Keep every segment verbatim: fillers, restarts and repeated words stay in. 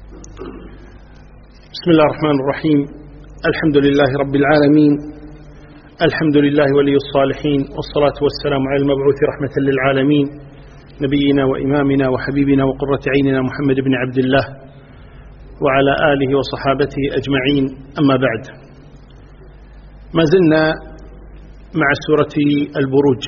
بسم الله الرحمن الرحيم. الحمد لله رب العالمين، الحمد لله ولي الصالحين، والصلاة والسلام على المبعوث رحمة للعالمين نبينا وإمامنا وحبيبنا وقرة عيننا محمد بن عبد الله وعلى آله وصحابته أجمعين. أما بعد، ما زلنا مع سورة البروج.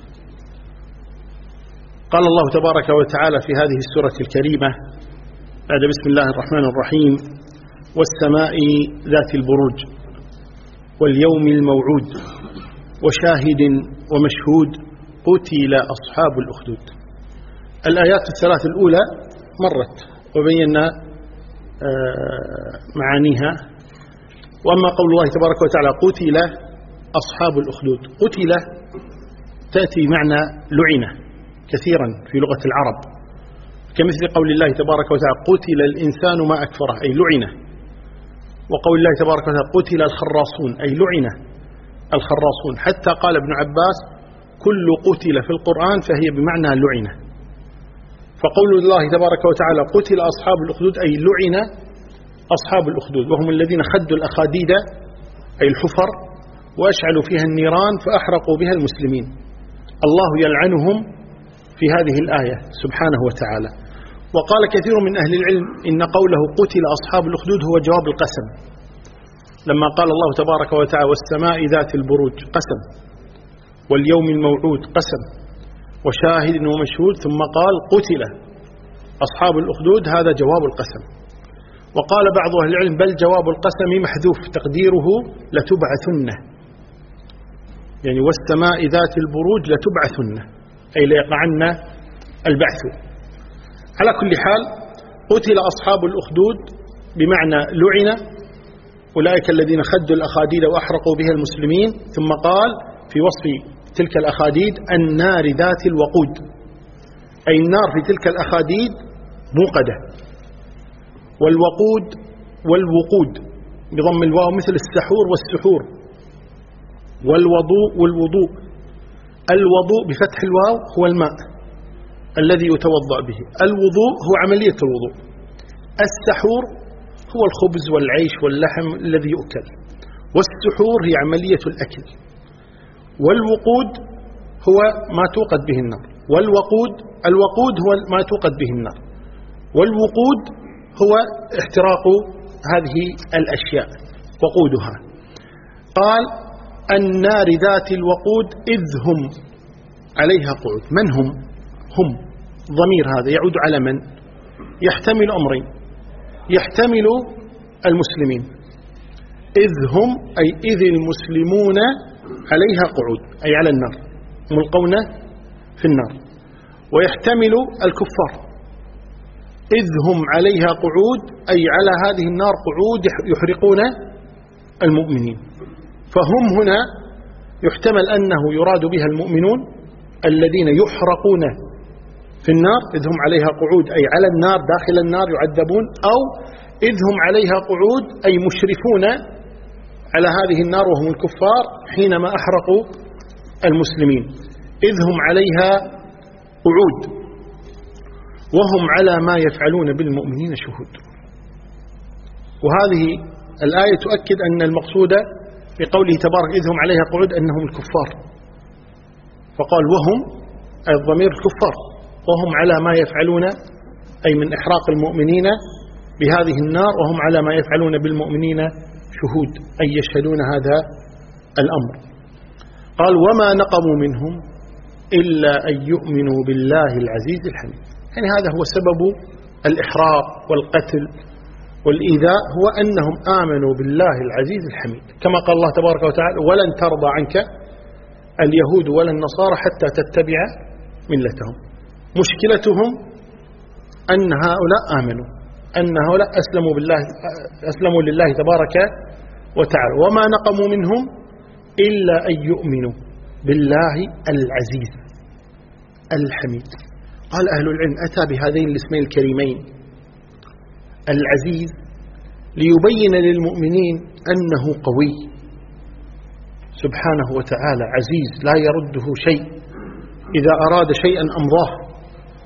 قال الله تبارك وتعالى في هذه السورة الكريمة بعد بسم الله الرحمن الرحيم: والسماء ذات البروج واليوم الموعود وشاهد ومشهود قتل أصحاب الأخدود. الآيات الثلاث الأولى مرت وبينا معانيها. وأما قول الله تبارك وتعالى قتل أصحاب الأخدود، قتل تأتي معنى لعنة كثيرا في لغة العرب، كمثل قول الله تبارك وتعالى قتل الإنسان ما أكفره، أي لعنة. وقول الله تبارك وتعالى قتل الخراصون، أي لعنة الخراصون. حتى قال ابن عباس كل قتل في القرآن فهي بمعنى لعنة. فقول الله تبارك وتعالى قتل أصحاب الأخدود، أي لعن أصحاب الأخدود، وهم الذين خدوا الأخاديد أي الحفر وأشعلوا فيها النيران فأحرقوا بها المسلمين. الله يلعنهم في هذه الآية سبحانه وتعالى. وقال كثير من أهل العلم إن قوله قتل أصحاب الأخدود هو جواب القسم، لما قال الله تبارك وتعالى والسماء ذات البروج قسم، واليوم الموعود قسم، وشاهد ومشهود، ثم قال قتل أصحاب الأخدود، هذا جواب القسم. وقال بعض أهل العلم بل جواب القسم محذوف تقديره لتبعثن، يعني والسماء ذات البروج لتبعثن، أي ليقعن البعث. على كل حال قتل أصحاب الأخدود بمعنى لعن، أولئك الذين خدوا الأخاديد وأحرقوا بها المسلمين. ثم قال في وصف تلك الأخاديد النار ذات الوقود، أي النار في تلك الأخاديد موقدة. والوقود والوقود بضم الواو مثل السحور والسحور، والوضوء والوضوء. الوضوء بفتح الواو هو الماء الذي يتوضأ به، الوضوء هو عملية الوضوء، السحور هو الخبز والعيش واللحم الذي يؤكل، والسحور هي عملية الأكل، والوقود هو ما توقد به النار، والوقود الوقود هو ما توقد به النار، والوقود هو احتراق هذه الأشياء وقودها. قال النار ذات الوقود إذ هم عليها قعود. من هم؟ هم ضمير هذا يعود على من؟ يحتمل أمرين، يحتمل المسلمين، إذ هم أي إذ المسلمون عليها قعود، أي على النار ملقون في النار. ويحتمل الكفار، إذ هم عليها قعود أي على هذه النار قعود يحرقون المؤمنين. فهم هنا يحتمل أنه يراد بها المؤمنون الذين يحرقون في النار، إذ هم عليها قعود أي على النار داخل النار يعذبون، أو إذ هم عليها قعود أي مشرفون على هذه النار وهم الكفار حينما أحرقوا المسلمين، إذ هم عليها قعود وهم على ما يفعلون بالمؤمنين شهود. وهذه الآية تؤكد أن المقصود بقوله تبارك إذ هم عليها قعود أنهم الكفار، فقال وهم أي الضمير الكفار، وهم على ما يفعلون أي من إحراق المؤمنين بهذه النار، وهم على ما يفعلون بالمؤمنين شهود أي يشهدون هذا الأمر. قال وما نقموا منهم إلا أن يؤمنوا بالله العزيز الحميد. يعني هذا هو سبب الإحراق والقتل والإيذاء، هو أنهم آمنوا بالله العزيز الحميد، كما قال الله تبارك وتعالى ولن ترضى عنك اليهود ولا النصارى حتى تتبع ملتهم. مشكلتهم أن هؤلاء آمنوا، أن هؤلاء أسلموا بالله، أسلموا لله تبارك وتعالى. وما نقموا منهم إلا أن يؤمنوا بالله العزيز الحميد. قال أهل العلم أتى بهذين الاسمين الكريمين العزيز ليبين للمؤمنين أنه قوي سبحانه وتعالى، عزيز لا يرده شيء، إذا أراد شيئا أمضاه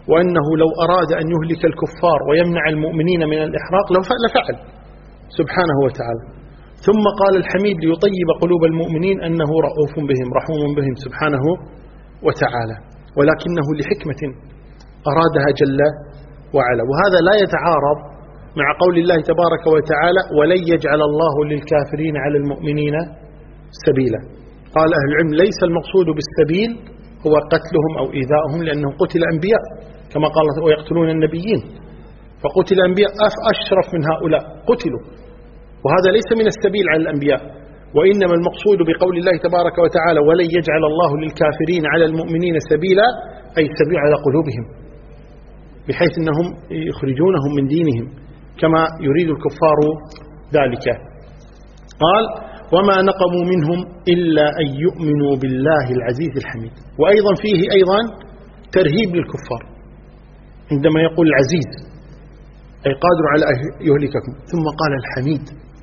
وأنه لو أراد أن يهلك الكفار ويمنع المؤمنين من الإحراق لفعل سبحانه وتعالى. ثم قال الحميد ليطيب قلوب المؤمنين أنه رؤوف بهم رحوم بهم سبحانه وتعالى، ولكنه لحكمة أرادها جل وعلا. وهذا لا يتعارض مع قول الله تبارك وتعالى ولن يجعل الله للكافرين على المؤمنين سبيلا. قال أهل العلم ليس المقصود بالسبيل هو قتلهم أو إيذاؤهم، لأنهم قتل أنبياء كما قال ويقتلون النبيين، فقتل أنبياء أشرف من هؤلاء قتلوا، وهذا ليس من السبيل على الأنبياء. وإنما المقصود بقول الله تبارك وتعالى ولن يجعل الله للكافرين على المؤمنين سبيلا أي سبيل على قلوبهم، بحيث أنهم يخرجونهم من دينهم كما يريد الكفار ذلك. قال وما نقموا منهم إلا أن يؤمنوا بالله العزيز الحميد. وأيضا فيه أيضا ترهيب للكفار عندما يقول العزيز أي قادر على أن يهلككم، ثم قال الحميد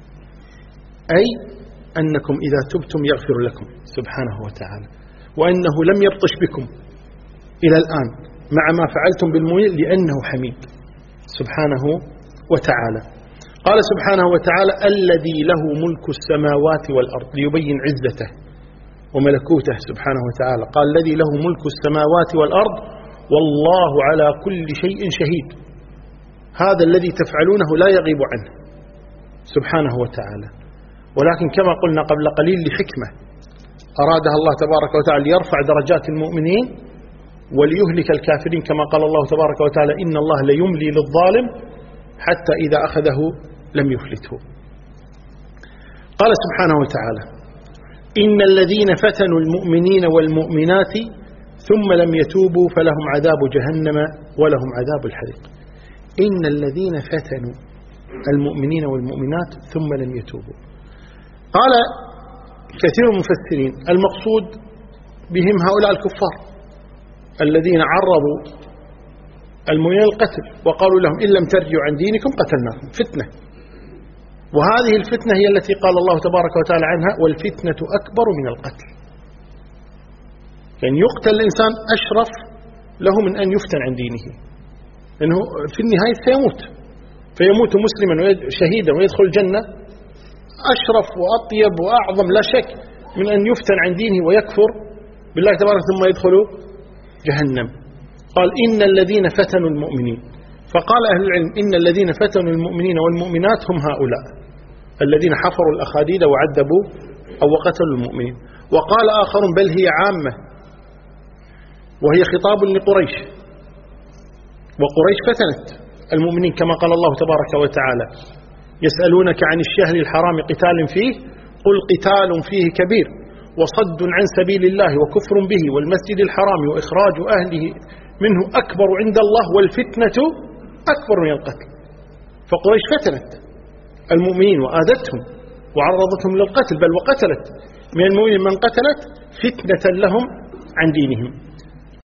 أي أنكم إذا تبتم يغفر لكم سبحانه وتعالى، وأنه لم يبطش بكم إلى الآن مع ما فعلتم بالمؤمنين لأنه حميد سبحانه وتعالى. قال سبحانه وتعالى الذي له ملك السماوات والأرض، ليبين عزته وملكوته سبحانه وتعالى. قال الذي له ملك السماوات والأرض والله على كل شيء شهيد. هذا الذي تفعلونه لا يغيب عنه سبحانه وتعالى، ولكن كما قلنا قبل قليل لحكمة أرادها الله تبارك وتعالى ليرفع درجات المؤمنين وليهلك الكافرين، كما قال الله تبارك وتعالى إن الله ليملي للظالم حتى إذا أخذه لم يفلته. قال سبحانه وتعالى إن الذين فتنوا المؤمنين والمؤمنات ثم لم يتوبوا فلهم عذاب جهنم ولهم عذاب الحريق. إن الذين فتنوا المؤمنين والمؤمنات ثم لم يتوبوا. قال كثير من المفسرين المقصود بهم هؤلاء الكفار الذين عرضوا المؤمنين القتل وقالوا لهم إن لم ترجعوا عن دينكم قتلناكم، فتنة. وهذه الفتنة هي التي قال الله تبارك وتعالى عنها والفتنة أكبر من القتل. يعني يقتل الإنسان أشرف له من أن يفتن عن دينه، لأنه في النهاية سيموت، فيموت مسلما شهيدا ويدخل الجنة أشرف وأطيب وأعظم لا شك من أن يفتن عن دينه ويكفر بالله تبارك ثم يدخل جهنم. قال إن الذين فتنوا المؤمنين، فقال أهل العلم إن الذين فتنوا المؤمنين والمؤمنات هم هؤلاء الذين حفروا الأخاديد وعذبوا أو وقتلوا المؤمنين. وقال آخرون بل هي عامة وهي خطاب لقريش، وقريش فتنت المؤمنين كما قال الله تبارك وتعالى يسألونك عن الشهر الحرام قتال فيه قل قتال فيه كبير وصد عن سبيل الله وكفر به والمسجد الحرام وإخراج أهله منه أكبر عند الله والفتنة أكبر من القتل. فقريش فتنت المؤمنين وآذتهم وعرضتهم للقتل، بل وقتلت من المؤمنين من قتلت فتنة لهم عن دينهم.